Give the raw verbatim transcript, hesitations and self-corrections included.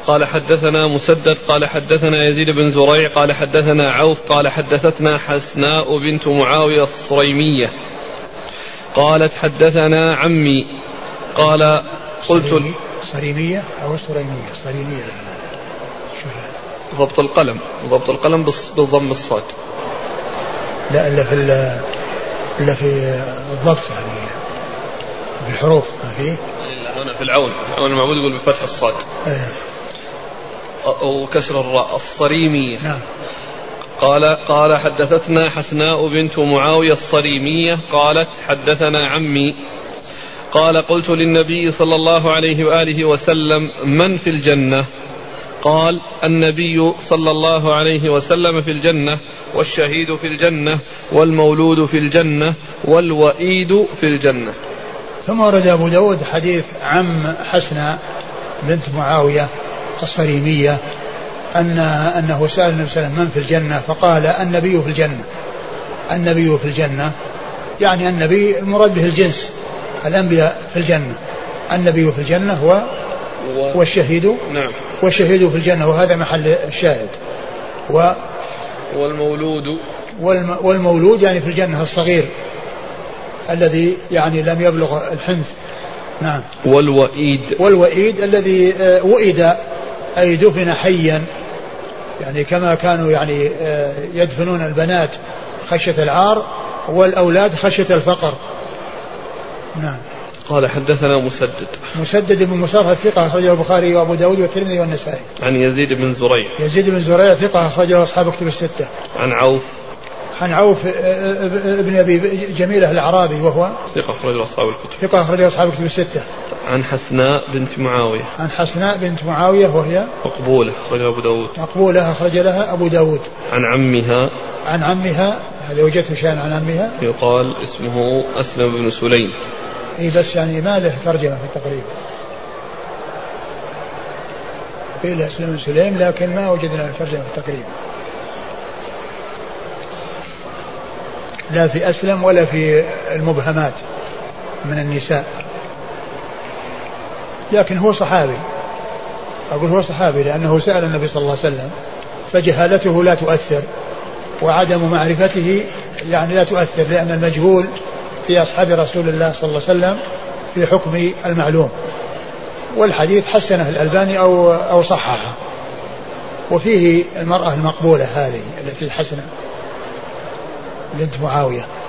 قال حدثنا مسدد قال حدثنا يزيد بن زريع قال حدثنا عوف قال حدثتنا حسناء بنت معاوية الصريمية قالت حدثنا عمي قال قلت صريمية أو الصريمية صريمية ضبط القلم ضبط القلم بالضم الصاد لا إلا في إلا في الضبط يعني في الحروف ما فيه إلا هنا في العون العون المعبود يقول بفتح الصاد أيه. وكسر الراء الصريمية. نعم. قال قال حدثتنا حسناء بنت معاوية الصريمية قالت حدثنا عمي قال قلت للنبي صلى الله عليه وآله وسلم من في الجنة؟ قال النبي صلى الله عليه وسلم في الجنة والشهيد في الجنة والمولود في الجنة والوئيد في الجنة. ثم ورد أبو داود حديث عم حسناء بنت معاوية الصريمية أن أنه سأل النبي صلى الله عليه وسلم من في الجنة فقال النبي في الجنة. النبي في الجنة يعني النبي المراد به الجنس الأنبياء في الجنة. النبي في الجنة هو والشهيد نعم والشهيد في الجنة وهذا محل الشاهد. و والمولود والم والمولود يعني في الجنة الصغير الذي يعني لم يبلغ الحنث. نعم. والوئيد والوئيد الذي وئد أي دفن حيا يعني كما كانوا يعني يدفنون البنات خشية العار والأولاد خشية الفقر. نعم. قال حدثنا مسدد مسدد بن مصرف ثقة أخرجه البخاري وأبو داود والترمذي والنسائي. عن يزيد بن زريع يزيد بن زريع ثقة أخرجه أصحاب كتب الستة. عن عوف عن عوف ابن أبي جميلة الأعرابي وهو ثقة أخرجه أصحاب الكتب ثقة أخرجه أصحاب كتب الستة. عن حسناء بنت معاوية عن حسناء بنت معاوية وهي مقبولة أخرجها أبو داود مقبولة أخرج لها أبو داود. عن عمها عن عمها هذا وجدت شيئا عن عمها يقال اسمه أسلم بن سليم. اي بس يعني ما له ترجمة في التقريب قيل أسلم بن سليم لكن ما وجدنا ترجمة في التقريب لا في أسلم ولا في المبهمات من النساء لكن هو صحابي. أقول هو صحابي لأنه سأل النبي صلى الله عليه وسلم فجهالته لا تؤثر وعدم معرفته يعني لا تؤثر لأن المجهول في أصحاب رسول الله صلى الله عليه وسلم في حكم المعلوم. والحديث حسنه الألباني أو أو صححه. وفيه المرأة المقبولة هذه التي حسنة بنت معاوية